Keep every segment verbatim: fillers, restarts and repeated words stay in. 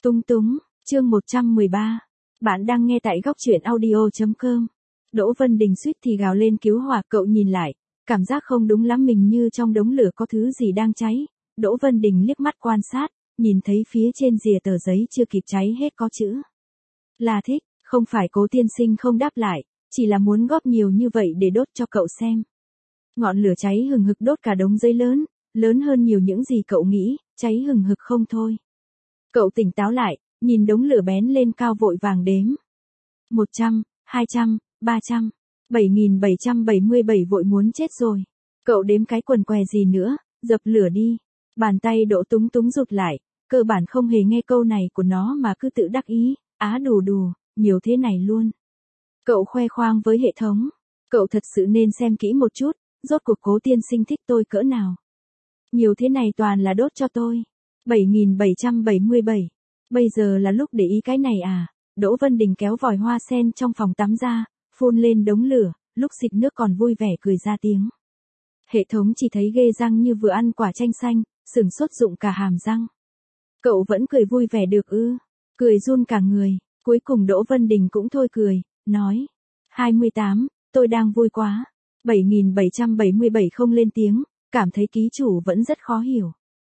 Túng túng, chương một trăm mười ba. Bạn đang nghe tại góc truyện audio chấm com. Đỗ Vân Đình suýt thì gào lên cứu hỏa, cậu nhìn lại, cảm giác không đúng lắm, mình như trong đống lửa có thứ gì đang cháy. Đỗ Vân Đình liếc mắt quan sát, nhìn thấy phía trên rìa tờ giấy chưa kịp cháy hết có chữ là thích, không phải Cố tiên sinh không đáp lại, chỉ là muốn góp nhiều như vậy để đốt cho cậu xem. Ngọn lửa cháy hừng hực đốt cả đống giấy lớn, lớn hơn nhiều những gì cậu nghĩ, cháy hừng hực không thôi. Cậu tỉnh táo lại, nhìn đống lửa bén lên cao vội vàng đếm. một trăm, hai trăm, ba trăm, bảy nghìn bảy trăm bảy mươi bảy vội muốn chết rồi. Cậu đếm cái quần què gì nữa, dập lửa đi. Bàn tay Đỗ Túng Túng rụt lại, cơ bản không hề nghe câu này của nó mà cứ tự đắc ý, á đù đù, nhiều thế này luôn. Cậu khoe khoang với hệ thống. Cậu thật sự nên xem kỹ một chút, rốt cuộc Cố tiên sinh thích tôi cỡ nào. Nhiều thế này toàn là đốt cho tôi. bảy nghìn bảy trăm bảy mươi bảy. Bây giờ là lúc để ý cái này à? Đỗ Vân Đình kéo vòi hoa sen trong phòng tắm ra, phun lên đống lửa, lúc xịt nước còn vui vẻ cười ra tiếng. Hệ thống chỉ thấy ghê răng như vừa ăn quả chanh xanh, sừng sốt rụng cả hàm răng. Cậu vẫn cười vui vẻ được ư? Cười run cả người, cuối cùng Đỗ Vân Đình cũng thôi cười, nói. hai mươi tám, tôi đang vui quá. bảy nghìn bảy trăm bảy mươi bảy không lên tiếng, cảm thấy ký chủ vẫn rất khó hiểu.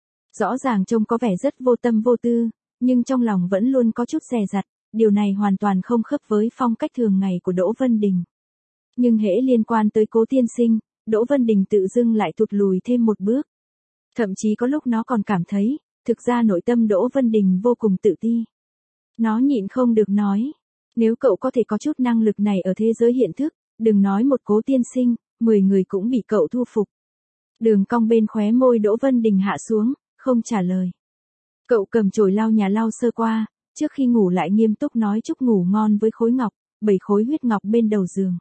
Rõ ràng trông có vẻ rất vô tâm vô tư, nhưng trong lòng vẫn luôn có chút dè dặt, điều này hoàn toàn không khớp với phong cách thường ngày của Đỗ Vân Đình. Nhưng hễ liên quan tới Cố tiên sinh, Đỗ Vân Đình tự dưng lại thụt lùi thêm một bước. Thậm chí có lúc nó còn cảm thấy, thực ra nội tâm Đỗ Vân Đình vô cùng tự ti. Nó nhịn không được nói, nếu cậu có thể có chút năng lực này ở thế giới hiện thức, đừng nói một Cố tiên sinh, mười người cũng bị cậu thu phục. Đường cong bên khóe môi Đỗ Vân Đình hạ xuống, không trả lời. Cậu cầm chổi lau nhà lau sơ qua, trước khi ngủ lại nghiêm túc nói chúc ngủ ngon với khối ngọc, bảy khối huyết ngọc bên đầu giường.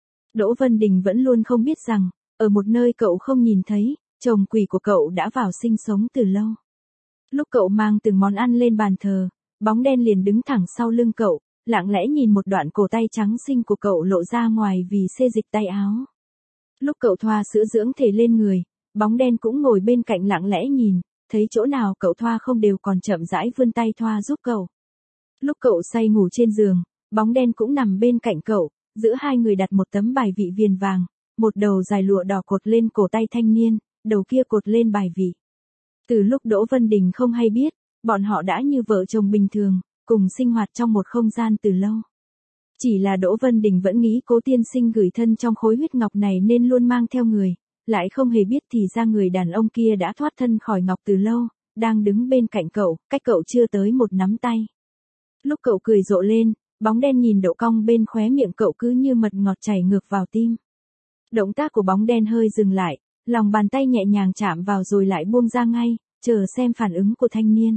Đỗ Vân Đình vẫn luôn không biết rằng, ở một nơi cậu không nhìn thấy, chồng quỷ của cậu đã vào sinh sống từ lâu. Lúc cậu mang từng món ăn lên bàn thờ, bóng đen liền đứng thẳng sau lưng cậu, lặng lẽ nhìn một đoạn cổ tay trắng xinh của cậu lộ ra ngoài vì xê dịch tay áo. Lúc cậu thoa sữa dưỡng thể lên người, bóng đen cũng ngồi bên cạnh lặng lẽ nhìn, thấy chỗ nào cậu thoa không đều còn chậm rãi vươn tay thoa giúp cậu. Lúc cậu say ngủ trên giường, bóng đen cũng nằm bên cạnh cậu, giữa hai người đặt một tấm bài vị viền vàng, một đầu dài lụa đỏ cột lên cổ tay thanh niên, đầu kia cột lên bài vị. Từ lúc Đỗ Vân Đình không hay biết, bọn họ đã như vợ chồng bình thường, cùng sinh hoạt trong một không gian từ lâu. Chỉ là Đỗ Vân Đình vẫn nghĩ Cố tiên sinh gửi thân trong khối huyết ngọc này nên luôn mang theo người, lại không hề biết thì ra người đàn ông kia đã thoát thân khỏi ngọc từ lâu, đang đứng bên cạnh cậu, cách cậu chưa tới một nắm tay. Lúc cậu cười rộ lên, bóng đen nhìn độ cong bên khóe miệng cậu cứ như mật ngọt chảy ngược vào tim. Động tác của bóng đen hơi dừng lại, lòng bàn tay nhẹ nhàng chạm vào rồi lại buông ra ngay, chờ xem phản ứng của thanh niên.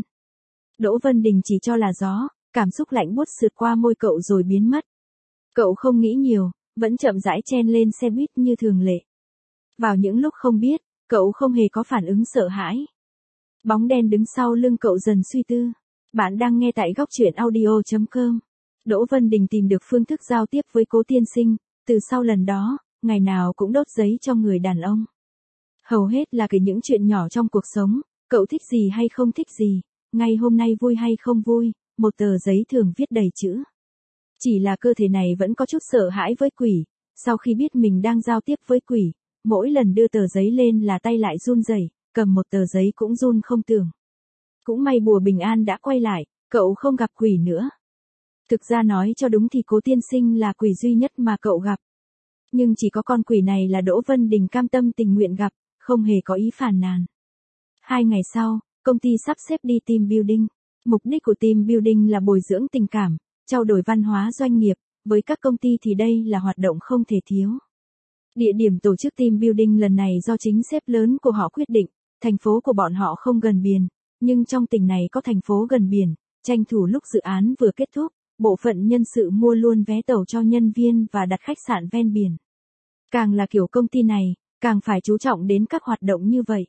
Đỗ Vân Đình chỉ cho là gió, cảm xúc lạnh buốt sượt qua môi cậu rồi biến mất. Cậu không nghĩ nhiều, vẫn chậm rãi chen lên xe buýt như thường lệ. Vào những lúc không biết, cậu không hề có phản ứng sợ hãi. Bóng đen đứng sau lưng cậu dần suy tư. Bạn đang nghe tại góc truyện audio chấm com. Đỗ Vân Đình tìm được phương thức giao tiếp với Cố tiên sinh, từ sau lần đó, ngày nào cũng đốt giấy cho người đàn ông. Hầu hết là kể những chuyện nhỏ trong cuộc sống, cậu thích gì hay không thích gì, ngày hôm nay vui hay không vui, một tờ giấy thường viết đầy chữ. Chỉ là cơ thể này vẫn có chút sợ hãi với quỷ, sau khi biết mình đang giao tiếp với quỷ, mỗi lần đưa tờ giấy lên là tay lại run rẩy, cầm một tờ giấy cũng run không tưởng. Cũng may bùa bình an đã quay lại, cậu không gặp quỷ nữa. Thực ra nói cho đúng thì Cố tiên sinh là quỷ duy nhất mà cậu gặp. Nhưng chỉ có con quỷ này là Đỗ Vân Đình cam tâm tình nguyện gặp, không hề có ý phàn nàn. Hai ngày sau, công ty sắp xếp đi team building. Mục đích của team building là bồi dưỡng tình cảm, trao đổi văn hóa doanh nghiệp, với các công ty thì đây là hoạt động không thể thiếu. Địa điểm tổ chức team building lần này do chính sếp lớn của họ quyết định, thành phố của bọn họ không gần biển, nhưng trong tỉnh này có thành phố gần biển, tranh thủ lúc dự án vừa kết thúc, bộ phận nhân sự mua luôn vé tàu cho nhân viên và đặt khách sạn ven biển. Càng là kiểu công ty này, càng phải chú trọng đến các hoạt động như vậy.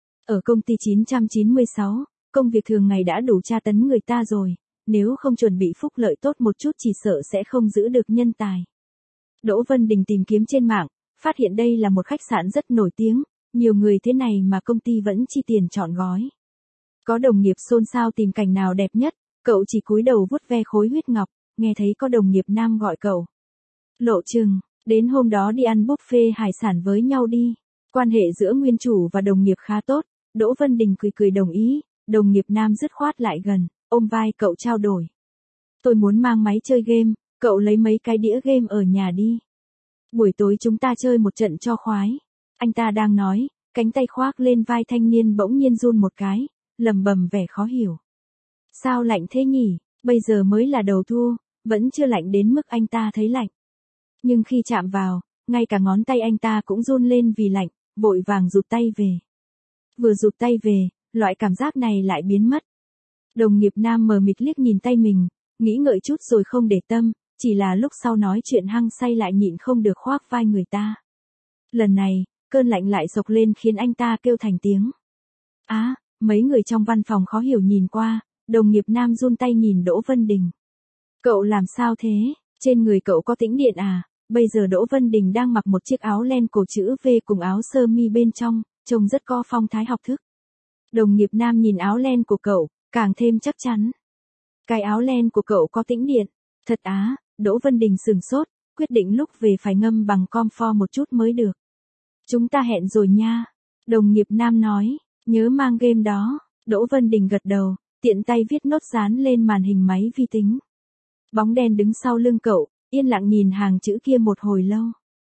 Ở công ty chín trăm chín mươi sáu, công việc thường ngày đã đủ tra tấn người ta rồi, nếu không chuẩn bị phúc lợi tốt một chút chỉ sợ sẽ không giữ được nhân tài. Đỗ Vân Đình tìm kiếm trên mạng, phát hiện đây là một khách sạn rất nổi tiếng, nhiều người thế này mà công ty vẫn chi tiền chọn gói. Có đồng nghiệp xôn xao tìm cảnh nào đẹp nhất, Cậu chỉ cúi đầu vuốt ve khối huyết ngọc, nghe thấy có đồng nghiệp nam gọi cậu. Lộ chừng, đến hôm đó đi ăn buffet hải sản với nhau đi. Quan hệ giữa nguyên chủ và đồng nghiệp khá tốt, Đỗ Vân Đình cười cười đồng ý, đồng nghiệp nam dứt khoát lại gần, ôm vai cậu trao đổi. Tôi muốn mang máy chơi game, cậu lấy mấy cái đĩa game ở nhà đi. Buổi tối chúng ta chơi một trận cho khoái. Anh ta đang nói, cánh tay khoác lên vai thanh niên bỗng nhiên run một cái, lầm bầm vẻ khó hiểu. Sao lạnh thế nhỉ, bây giờ mới là đầu thu, vẫn chưa lạnh đến mức anh ta thấy lạnh. Nhưng khi chạm vào, ngay cả ngón tay anh ta cũng run lên vì lạnh, vội vàng rụt tay về. Vừa rụt tay về, loại cảm giác này lại biến mất. Đồng nghiệp nam mờ mịt liếc nhìn tay mình, nghĩ ngợi chút rồi không để tâm, chỉ là lúc sau nói chuyện hăng say lại nhịn không được khoác vai người ta. Lần này, cơn lạnh lại sộc lên khiến anh ta kêu thành tiếng. Á, à, mấy người trong văn phòng khó hiểu nhìn qua, đồng nghiệp nam run tay nhìn Đỗ Vân Đình. Cậu làm sao thế, trên người cậu có tĩnh điện à? Bây giờ Đỗ Vân Đình đang mặc một chiếc áo len cổ chữ V cùng áo sơ mi bên trong, trông rất có phong thái học thức. Đồng nghiệp nam nhìn áo len của cậu, càng thêm chắc chắn. Cái áo len của cậu có tĩnh điện, thật á, Đỗ Vân Đình sừng sốt, quyết định lúc về phải ngâm bằng comfort một chút mới được. Chúng ta hẹn rồi nha, đồng nghiệp nam nói, nhớ mang game đó, Đỗ Vân Đình gật đầu, tiện tay viết nốt dán lên màn hình máy vi tính. Bóng đen đứng sau lưng cậu, yên lặng nhìn hàng chữ kia một hồi lâu.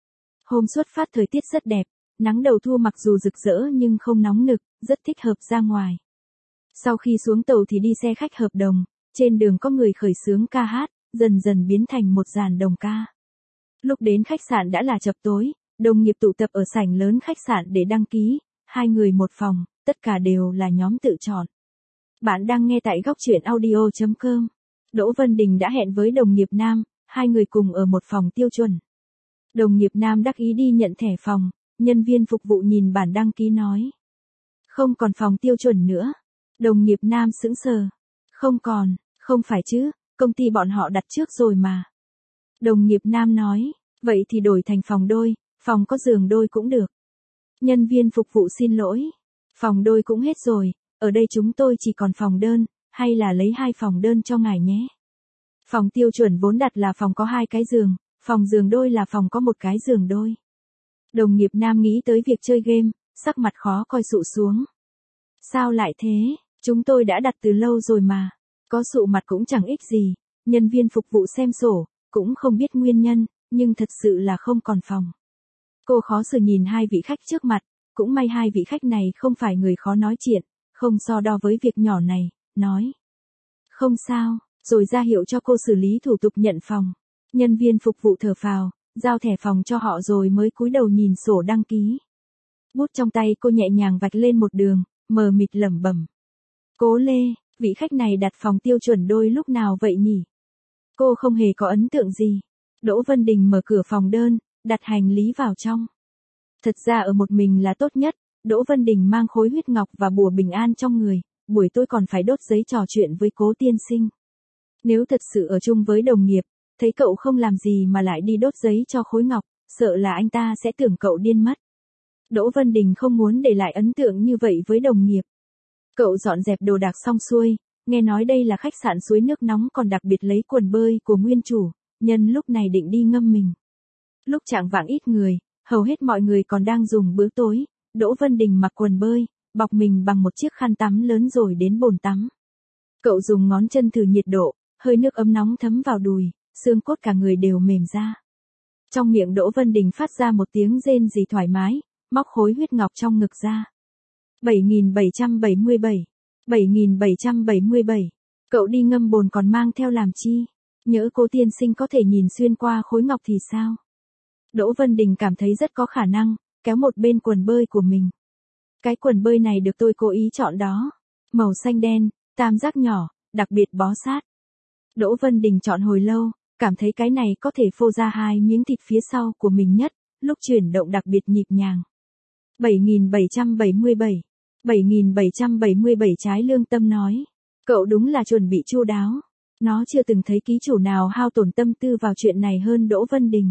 Hôm xuất phát thời tiết rất đẹp, nắng đầu thu mặc dù rực rỡ nhưng không nóng nực, rất thích hợp ra ngoài. Sau khi xuống tàu thì đi xe khách hợp đồng, trên đường có người khởi xướng ca hát, dần dần biến thành một dàn đồng ca. Lúc đến khách sạn đã là chập tối, đồng nghiệp tụ tập ở sảnh lớn khách sạn để đăng ký, hai người một phòng, tất cả đều là nhóm tự chọn. Bạn đang nghe tại góc truyện audio chấm com. Đỗ Vân Đình đã hẹn với đồng nghiệp nam, hai người cùng ở một phòng tiêu chuẩn. Đồng nghiệp nam đắc ý đi nhận thẻ phòng, nhân viên phục vụ nhìn bản đăng ký nói. Không còn phòng tiêu chuẩn nữa. Đồng nghiệp nam sững sờ. Không còn, không phải chứ, công ty bọn họ đặt trước rồi mà. Đồng nghiệp nam nói, vậy thì đổi thành phòng đôi, phòng có giường đôi cũng được. Nhân viên phục vụ xin lỗi. Phòng đôi cũng hết rồi, ở đây chúng tôi chỉ còn phòng đơn, hay là lấy hai phòng đơn cho ngài nhé. Phòng tiêu chuẩn vốn đặt là phòng có hai cái giường, phòng giường đôi là phòng có một cái giường đôi. Đồng nghiệp nam nghĩ tới việc chơi game, sắc mặt khó coi sụ xuống. Sao lại thế, chúng tôi đã đặt từ lâu rồi mà, có sụ mặt cũng chẳng ích gì. Nhân viên phục vụ xem sổ, cũng không biết nguyên nhân, nhưng thật sự là không còn phòng. Cô khó xử nhìn hai vị khách trước mặt, cũng may hai vị khách này không phải người khó nói chuyện, không so đo với việc nhỏ này, nói. Không sao, rồi ra hiệu cho cô xử lý thủ tục nhận phòng. Nhân viên phục vụ thở phào, giao thẻ phòng cho họ rồi mới cúi đầu nhìn sổ đăng ký. Bút trong tay cô nhẹ nhàng vạch lên một đường, mờ mịt lẩm bẩm. Cố Lê, vị khách này đặt phòng tiêu chuẩn đôi lúc nào vậy nhỉ? Cô không hề có ấn tượng gì. Đỗ Vân Đình mở cửa phòng đơn, đặt hành lý vào trong. Thật ra ở một mình là tốt nhất, Đỗ Vân Đình mang khối huyết ngọc và bùa bình an trong người, buổi tối còn phải đốt giấy trò chuyện với Cố tiên sinh. Nếu thật sự ở chung với đồng nghiệp, thấy cậu không làm gì mà lại đi đốt giấy cho khối ngọc, sợ là anh ta sẽ tưởng cậu điên mất. Đỗ Vân Đình không muốn để lại ấn tượng như vậy với đồng nghiệp. Cậu dọn dẹp đồ đạc xong xuôi, nghe nói đây là khách sạn suối nước nóng còn đặc biệt lấy quần bơi của nguyên chủ, nhân lúc này định đi ngâm mình. Lúc chạng vạng ít người, hầu hết mọi người còn đang dùng bữa tối, Đỗ Vân Đình mặc quần bơi, bọc mình bằng một chiếc khăn tắm lớn rồi đến bồn tắm. Cậu dùng ngón chân thử nhiệt độ, hơi nước ấm nóng thấm vào đùi, xương cốt cả người đều mềm ra. Trong miệng Đỗ Vân Đình phát ra một tiếng rên rỉ thoải mái, móc khối huyết ngọc trong ngực ra. bảy nghìn bảy trăm bảy mươi bảy, bảy nghìn bảy trăm bảy mươi bảy. Cậu đi ngâm bồn còn mang theo làm chi? Nhỡ Cố tiên sinh có thể nhìn xuyên qua khối ngọc thì sao? Đỗ Vân Đình cảm thấy rất có khả năng, kéo một bên quần bơi của mình. Cái quần bơi này được tôi cố ý chọn đó. Màu xanh đen, tam giác nhỏ, đặc biệt bó sát. Đỗ Vân Đình chọn hồi lâu, cảm thấy cái này có thể phô ra hai miếng thịt phía sau của mình nhất, lúc chuyển động đặc biệt nhịp nhàng. bảy nghìn bảy trăm bảy mươi bảy, bảy nghìn bảy trăm bảy mươi bảy trái lương tâm nói. Cậu đúng là chuẩn bị chu đáo. Nó chưa từng thấy ký chủ nào hao tổn tâm tư vào chuyện này hơn Đỗ Vân Đình.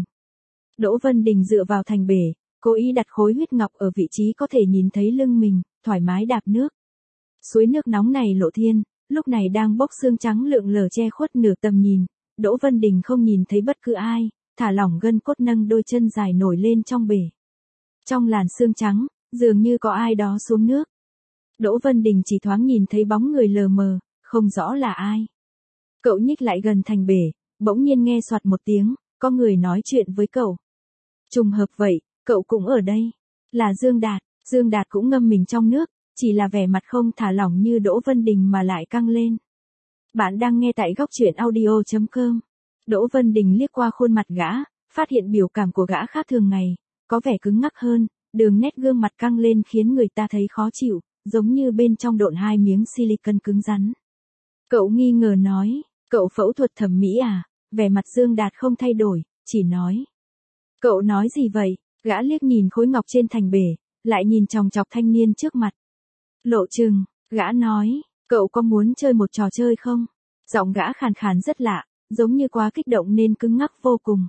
Đỗ Vân Đình dựa vào thành bể, cố ý đặt khối huyết ngọc ở vị trí có thể nhìn thấy lưng mình, thoải mái đạp nước. Suối nước nóng này lộ thiên, lúc này đang bốc xương trắng lượn lờ che khuất nửa tầm nhìn, Đỗ Vân Đình không nhìn thấy bất cứ ai, thả lỏng gân cốt nâng đôi chân dài nổi lên trong bể. Trong làn sương trắng, dường như có ai đó xuống nước. Đỗ Vân Đình chỉ thoáng nhìn thấy bóng người lờ mờ, không rõ là ai. Cậu nhích lại gần thành bể, bỗng nhiên nghe soạt một tiếng, có người nói chuyện với cậu. Trùng hợp vậy, cậu cũng ở đây. Là Dương Đạt, Dương Đạt cũng ngâm mình trong nước, chỉ là vẻ mặt không thả lỏng như Đỗ Vân Đình mà lại căng lên. Bạn đang nghe tại góc truyện audio chấm com. Đỗ Vân Đình liếc qua khuôn mặt gã, phát hiện biểu cảm của gã khác thường ngày, có vẻ cứng ngắc hơn, đường nét gương mặt căng lên khiến người ta thấy khó chịu, giống như bên trong độn hai miếng silicon cứng rắn. Cậu nghi ngờ nói, cậu phẫu thuật thẩm mỹ à? Vẻ mặt Dương Đạt không thay đổi, chỉ nói. Cậu nói gì vậy? Gã liếc nhìn khối ngọc trên thành bể, lại nhìn chòng chọc thanh niên trước mặt. Lộ Trừng, gã nói, cậu có muốn chơi một trò chơi không? Giọng gã khàn khàn rất lạ, giống như quá kích động nên cứng ngắc vô cùng.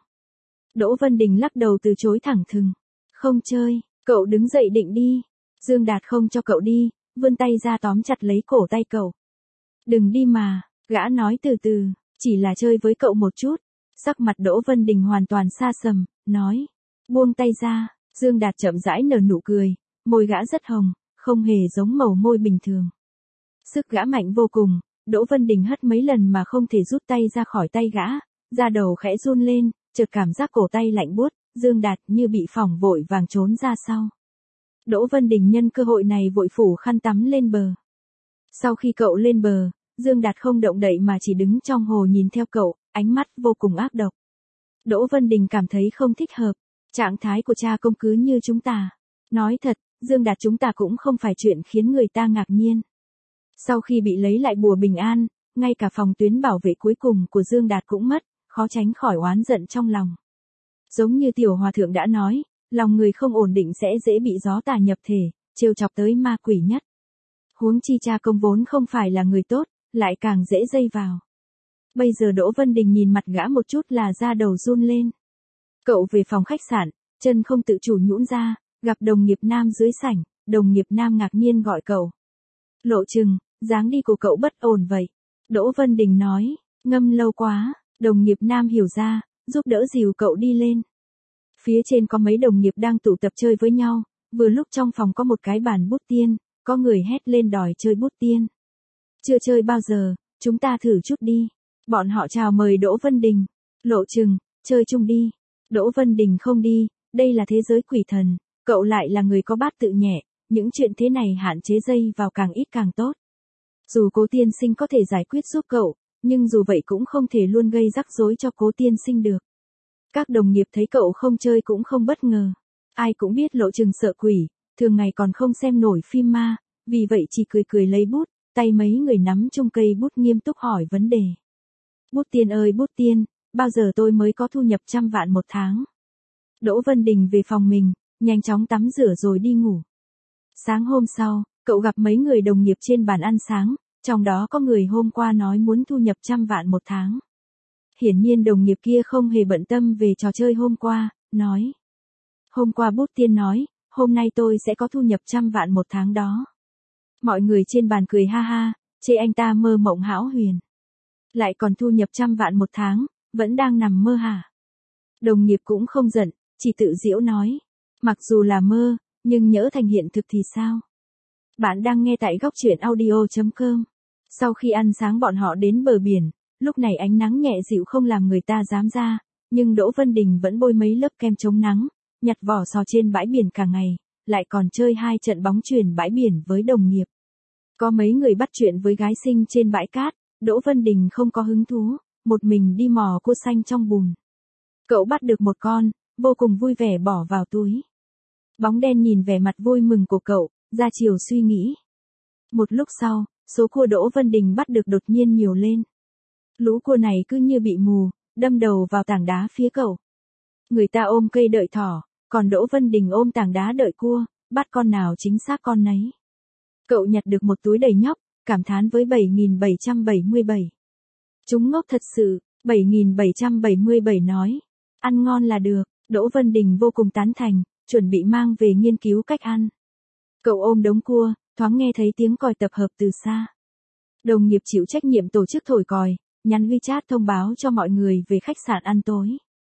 Đỗ Vân Đình lắc đầu từ chối thẳng thừng. Không chơi, cậu đứng dậy định đi. Dương Đạt không cho cậu đi, vươn tay ra tóm chặt lấy cổ tay cậu. Đừng đi mà, gã nói từ từ, chỉ là chơi với cậu một chút. Sắc mặt Đỗ Vân Đình hoàn toàn xa sầm, nói. Buông tay ra, Dương Đạt chậm rãi nở nụ cười, môi gã rất hồng, không hề giống màu môi bình thường. Sức gã mạnh vô cùng, Đỗ Vân Đình hất mấy lần mà không thể rút tay ra khỏi tay gã, da đầu khẽ run lên, chợt cảm giác cổ tay lạnh buốt, Dương Đạt như bị phỏng vội vàng trốn ra sau. Đỗ Vân Đình nhân cơ hội này vội phủ khăn tắm lên bờ. Sau khi cậu lên bờ, Dương Đạt không động đậy mà chỉ đứng trong hồ nhìn theo cậu, ánh mắt vô cùng ác độc. Đỗ Vân Đình cảm thấy không thích hợp, trạng thái của cha công cứ như chúng ta. Nói thật, Dương Đạt chúng ta cũng không phải chuyện khiến người ta ngạc nhiên. Sau khi bị lấy lại bùa bình an, ngay cả phòng tuyến bảo vệ cuối cùng của Dương Đạt cũng mất, khó tránh khỏi oán giận trong lòng. Giống như tiểu hòa thượng đã nói, lòng người không ổn định sẽ dễ bị gió tà nhập thể, trêu chọc tới ma quỷ nhất. Huống chi cha công vốn không phải là người tốt, lại càng dễ dây vào. Bây giờ Đỗ Vân Đình nhìn mặt gã một chút là da đầu run lên. Cậu về phòng khách sạn, chân không tự chủ nhũn ra, gặp đồng nghiệp nam dưới sảnh, đồng nghiệp nam ngạc nhiên gọi cậu. Lộ Trừng, dáng đi của cậu bất ổn vậy. Đỗ Vân Đình nói, ngâm lâu quá, đồng nghiệp nam hiểu ra, giúp đỡ dìu cậu đi lên. Phía trên có mấy đồng nghiệp đang tụ tập chơi với nhau, vừa lúc trong phòng có một cái bàn bút tiên, có người hét lên đòi chơi bút tiên. Chưa chơi bao giờ, chúng ta thử chút đi. Bọn họ chào mời Đỗ Vân Đình. Lộ Trừng, chơi chung đi. Đỗ Vân Đình không đi, đây là thế giới quỷ thần, cậu lại là người có bát tự nhẹ, những chuyện thế này hạn chế dây vào càng ít càng tốt. Dù Cố tiên sinh có thể giải quyết giúp cậu, nhưng dù vậy cũng không thể luôn gây rắc rối cho Cố tiên sinh được. Các đồng nghiệp thấy cậu không chơi cũng không bất ngờ. Ai cũng biết Lộ Trừng sợ quỷ, thường ngày còn không xem nổi phim ma, vì vậy chỉ cười cười lấy bút, tay mấy người nắm chung cây bút nghiêm túc hỏi vấn đề. Bút tiên ơi bút tiên, bao giờ tôi mới có thu nhập trăm vạn một tháng? Đỗ Vân Đình về phòng mình, nhanh chóng tắm rửa rồi đi ngủ. Sáng hôm sau, cậu gặp mấy người đồng nghiệp trên bàn ăn sáng, trong đó có người hôm qua nói muốn thu nhập trăm vạn một tháng. Hiển nhiên đồng nghiệp kia không hề bận tâm về trò chơi hôm qua, nói. Hôm qua bút tiên nói, hôm nay tôi sẽ có thu nhập trăm vạn một tháng đó. Mọi người trên bàn cười ha ha, chê anh ta mơ mộng hão huyền. Lại còn thu nhập trăm vạn một tháng, vẫn đang nằm mơ hả? Đồng nghiệp cũng không giận, chỉ tự giễu nói. Mặc dù là mơ, nhưng nhỡ thành hiện thực thì sao? Bạn đang nghe tại góc truyện audio chấm com. Sau khi ăn sáng bọn họ đến bờ biển, lúc này ánh nắng nhẹ dịu không làm người ta dám ra, nhưng Đỗ Vân Đình vẫn bôi mấy lớp kem chống nắng, nhặt vỏ sò trên bãi biển cả ngày, lại còn chơi hai trận bóng chuyền bãi biển với đồng nghiệp. Có mấy người bắt chuyện với gái xinh trên bãi cát, Đỗ Vân Đình không có hứng thú, một mình đi mò cua xanh trong bùn. Cậu bắt được một con, vô cùng vui vẻ bỏ vào túi. Bóng đen nhìn vẻ mặt vui mừng của cậu, ra chiều suy nghĩ. Một lúc sau, số cua Đỗ Vân Đình bắt được đột nhiên nhiều lên. Lũ cua này cứ như bị mù, đâm đầu vào tảng đá phía cậu. Người ta ôm cây đợi thỏ, còn Đỗ Vân Đình ôm tảng đá đợi cua, bắt con nào chính xác con nấy. Cậu nhặt được một túi đầy nhóc, cảm thán với bảy nghìn bảy trăm bảy mươi bảy. Chúng ngốc thật sự, bảy nghìn bảy trăm bảy mươi bảy nói. Ăn ngon là được, Đỗ Vân Đình vô cùng tán thành, chuẩn bị mang về nghiên cứu cách ăn. Cậu ôm đống cua, thoáng nghe thấy tiếng còi tập hợp từ xa. Đồng nghiệp chịu trách nhiệm tổ chức thổi còi, nhắn WeChat thông báo cho mọi người về khách sạn ăn tối.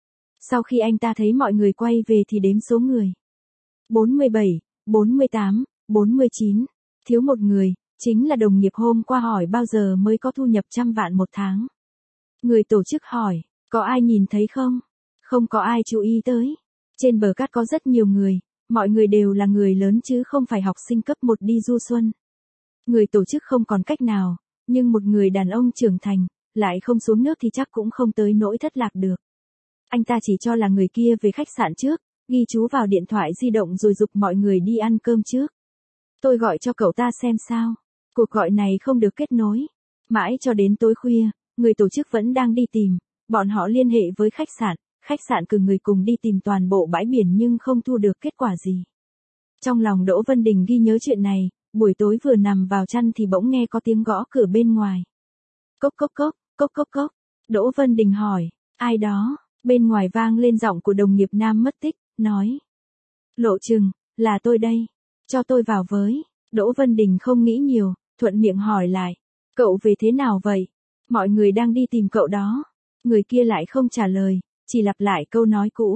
Sau khi anh ta thấy mọi người quay về thì đếm số người. bốn mươi bảy, bốn mươi tám, bốn mươi chín, thiếu một người, chính là đồng nghiệp hôm qua hỏi bao giờ mới có thu nhập trăm vạn một tháng. Người tổ chức hỏi, có ai nhìn thấy không? Không có ai chú ý tới. Trên bờ cát có rất nhiều người, mọi người đều là người lớn chứ không phải học sinh cấp một đi du xuân. Người tổ chức không còn cách nào, nhưng một người đàn ông trưởng thành, lại không xuống nước thì chắc cũng không tới nỗi thất lạc được. Anh ta chỉ cho là người kia về khách sạn trước, ghi chú vào điện thoại di động rồi giục mọi người đi ăn cơm trước. Tôi gọi cho cậu ta xem sao. Cuộc gọi này không được kết nối. Mãi cho đến tối khuya, người tổ chức vẫn đang đi tìm, bọn họ liên hệ với khách sạn, khách sạn cử người cùng đi tìm toàn bộ bãi biển nhưng không thu được kết quả gì. Trong lòng Đỗ Vân Đình ghi nhớ chuyện này, buổi tối vừa nằm vào chăn thì bỗng nghe có tiếng gõ cửa bên ngoài. Cốc cốc cốc, cốc cốc cốc. Đỗ Vân Đình hỏi, ai đó? Bên ngoài vang lên giọng của đồng nghiệp nam mất tích, nói. Lộ Trừng, là tôi đây. Cho tôi vào với. Đỗ Vân Đình không nghĩ nhiều, thuận miệng hỏi lại. Cậu về thế nào vậy? Mọi người đang đi tìm cậu đó. Người kia lại không trả lời, chỉ lặp lại câu nói cũ.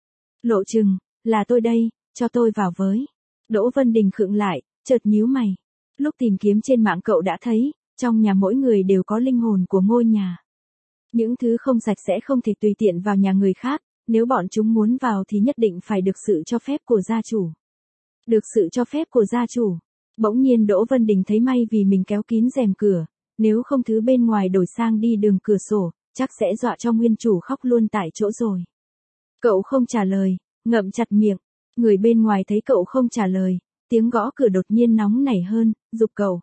Lộ Trừng, là tôi đây, cho tôi vào với. Đỗ Vân Đình khựng lại, chợt nhíu mày. Lúc tìm kiếm trên mạng cậu đã thấy, trong nhà mỗi người đều có linh hồn của ngôi nhà. Những thứ không sạch sẽ không thể tùy tiện vào nhà người khác, nếu bọn chúng muốn vào thì nhất định phải được sự cho phép của gia chủ. Được sự cho phép của gia chủ. Bỗng nhiên Đỗ Vân Đình thấy may vì mình kéo kín rèm cửa, nếu không thứ bên ngoài đổi sang đi đường cửa sổ, chắc sẽ dọa cho nguyên chủ khóc luôn tại chỗ rồi. Cậu không trả lời, ngậm chặt miệng. Người bên ngoài thấy cậu không trả lời, tiếng gõ cửa đột nhiên nóng nảy hơn, giục cậu.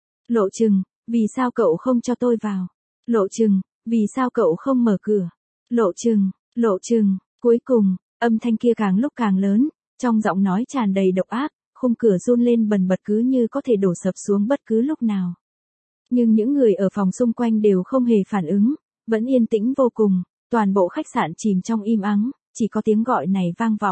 Lộ Trừng, vì sao cậu không cho tôi vào? Lộ Trừng, vì sao cậu không mở cửa? Lộ Trừng, Lộ Trừng. Cuối cùng, âm thanh kia càng lúc càng lớn, trong giọng nói tràn đầy độc ác, khung cửa run lên bần bật cứ như có thể đổ sập xuống bất cứ lúc nào. Nhưng những người ở phòng xung quanh đều không hề phản ứng, vẫn yên tĩnh vô cùng, toàn bộ khách sạn chìm trong im ắng, chỉ có tiếng gọi này vang vọng.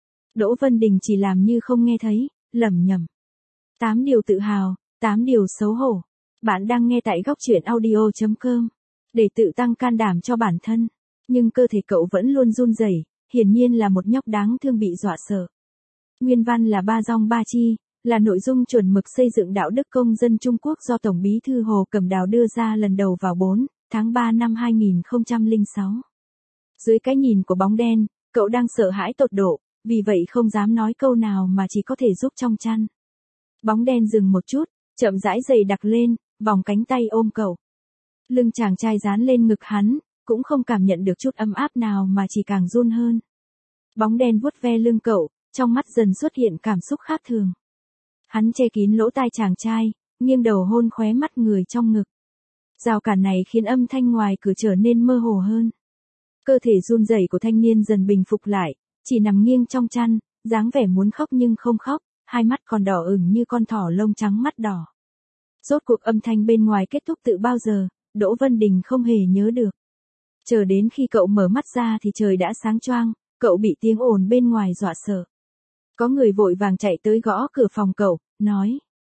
Đỗ Vân Đình chỉ làm như không nghe thấy, lẩm nhẩm. Tám điều tự hào, tám điều xấu hổ. Bạn đang nghe tại góc truyện audio chấm com. Để tự tăng can đảm cho bản thân. Nhưng cơ thể cậu vẫn luôn run rẩy, hiển nhiên là một nhóc đáng thương bị dọa sợ. Nguyên văn là ba dong ba chi, là nội dung chuẩn mực xây dựng đạo đức công dân Trung Quốc do Tổng bí thư Hồ Cẩm Đào đưa ra lần đầu vào bốn tháng ba năm hai nghìn không trăm lẻ sáu. Dưới cái nhìn của bóng đen, cậu đang sợ hãi tột độ, vì vậy không dám nói câu nào mà chỉ có thể giúp trong chăn. Bóng đen dừng một chút, chậm rãi dày đặc lên, vòng cánh tay ôm cậu. Lưng chàng trai dán lên ngực hắn, cũng không cảm nhận được chút ấm áp nào mà chỉ càng run hơn. Bóng đen vuốt ve lưng cậu, trong mắt dần xuất hiện cảm xúc khác thường. Hắn che kín lỗ tai chàng trai, nghiêng đầu hôn khóe mắt người trong ngực. Rào cản này khiến âm thanh ngoài cửa trở nên mơ hồ hơn. Cơ thể run rẩy của thanh niên dần bình phục lại, chỉ nằm nghiêng trong chăn, dáng vẻ muốn khóc nhưng không khóc, hai mắt còn đỏ ửng như con thỏ lông trắng mắt đỏ. Rốt cuộc âm thanh bên ngoài kết thúc từ bao giờ, Đỗ Vân Đình không hề nhớ được. Chờ đến khi cậu mở mắt ra thì trời đã sáng choang, cậu bị tiếng ồn bên ngoài dọa sợ. Có người vội vàng chạy tới gõ cửa phòng cậu, nói.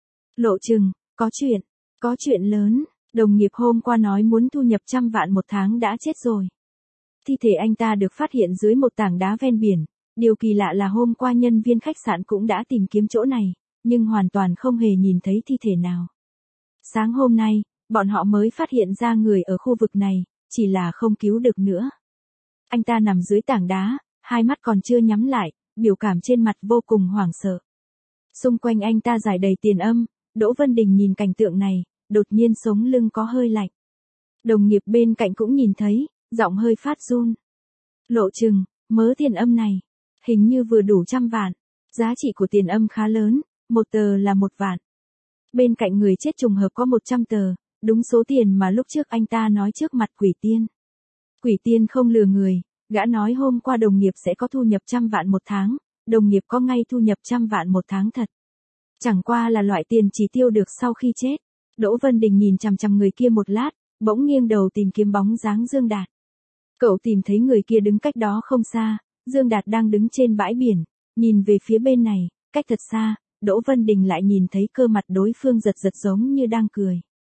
Lộ Trừng, có chuyện, có chuyện lớn, đồng nghiệp hôm qua nói muốn thu nhập trăm vạn một tháng đã chết rồi. Thi thể anh ta được phát hiện dưới một tảng đá ven biển, điều kỳ lạ là hôm qua nhân viên khách sạn cũng đã tìm kiếm chỗ này, nhưng hoàn toàn không hề nhìn thấy thi thể nào. Sáng hôm nay, bọn họ mới phát hiện ra người ở khu vực này, chỉ là không cứu được nữa. Anh ta nằm dưới tảng đá, hai mắt còn chưa nhắm lại, biểu cảm trên mặt vô cùng hoảng sợ. Xung quanh anh ta rải đầy tiền âm, Đỗ Vân Đình nhìn cảnh tượng này, đột nhiên sống lưng có hơi lạnh. Đồng nghiệp bên cạnh cũng nhìn thấy, giọng hơi phát run. Lộ Trừng, mớ tiền âm này, hình như vừa đủ trăm vạn, giá trị của tiền âm khá lớn, một tờ là một vạn. Bên cạnh người chết trùng hợp có một trăm tờ, đúng số tiền mà lúc trước anh ta nói trước mặt Quỷ Tiên. Quỷ Tiên không lừa người, gã nói hôm qua đồng nghiệp sẽ có thu nhập trăm vạn một tháng, đồng nghiệp có ngay thu nhập trăm vạn một tháng thật. Chẳng qua là loại tiền chỉ tiêu được sau khi chết. Đỗ Vân Đình nhìn chằm chằm người kia một lát, bỗng nghiêng đầu tìm kiếm bóng dáng Dương Đạt. Cậu tìm thấy người kia đứng cách đó không xa, Dương Đạt đang đứng trên bãi biển, nhìn về phía bên này, cách thật xa, Đỗ Vân Đình lại nhìn thấy cơ mặt đối phương giật giật giống như đang cười.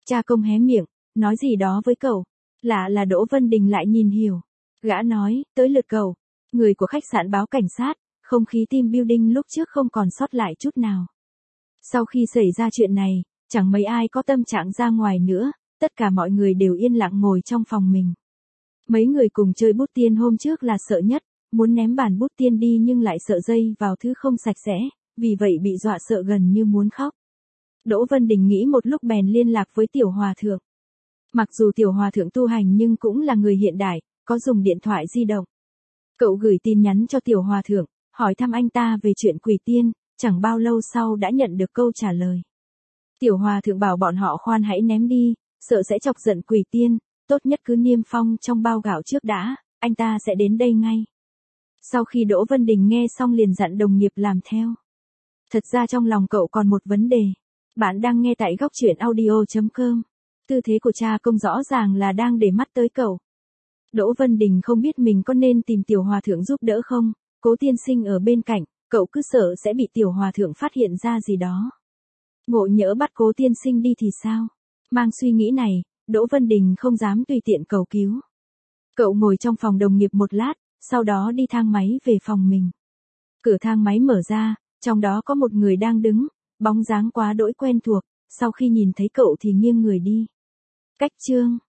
Cha Công hé miệng, nói gì đó với cậu. Lạ là Đỗ Vân Đình lại nhìn hiểu. Gã nói, tới lượt cậu. Người của khách sạn báo cảnh sát, không khí team building lúc trước không còn sót lại chút nào. Sau khi xảy ra chuyện này, chẳng mấy ai có tâm trạng ra ngoài nữa, tất cả mọi người đều yên lặng ngồi trong phòng mình. Mấy người cùng chơi bút tiên hôm trước là sợ nhất, muốn ném bàn bút tiên đi nhưng lại sợ dây vào thứ không sạch sẽ, vì vậy bị dọa sợ gần như muốn khóc. Đỗ Vân Đình nghĩ một lúc bèn liên lạc với Tiểu Hòa Thượng. Mặc dù Tiểu Hòa Thượng tu hành nhưng cũng là người hiện đại, có dùng điện thoại di động. Cậu gửi tin nhắn cho Tiểu Hòa Thượng, hỏi thăm anh ta về chuyện quỷ tiên, chẳng bao lâu sau đã nhận được câu trả lời. Tiểu Hòa Thượng bảo bọn họ khoan hãy ném đi, sợ sẽ chọc giận quỷ tiên, tốt nhất cứ niêm phong trong bao gạo trước đã, anh ta sẽ đến đây ngay. Sau khi Đỗ Vân Đình nghe xong liền dặn đồng nghiệp làm theo. Thật ra trong lòng cậu còn một vấn đề. Bạn đang nghe tại góc truyện audio chấm com. Tư thế của Cha Công rõ ràng là đang để mắt tới cậu. Đỗ Vân Đình không biết mình có nên tìm Tiểu Hòa Thượng giúp đỡ không, Cố tiên sinh ở bên cạnh, cậu cứ sợ sẽ bị Tiểu Hòa Thượng phát hiện ra gì đó. Ngộ nhỡ bắt Cố tiên sinh đi thì sao? Mang suy nghĩ này, Đỗ Vân Đình không dám tùy tiện cầu cứu. Cậu ngồi trong phòng đồng nghiệp một lát, sau đó đi thang máy về phòng mình. Cửa thang máy mở ra, trong đó có một người đang đứng, bóng dáng quá đỗi quen thuộc, sau khi nhìn thấy cậu thì nghiêng người đi. Cách chương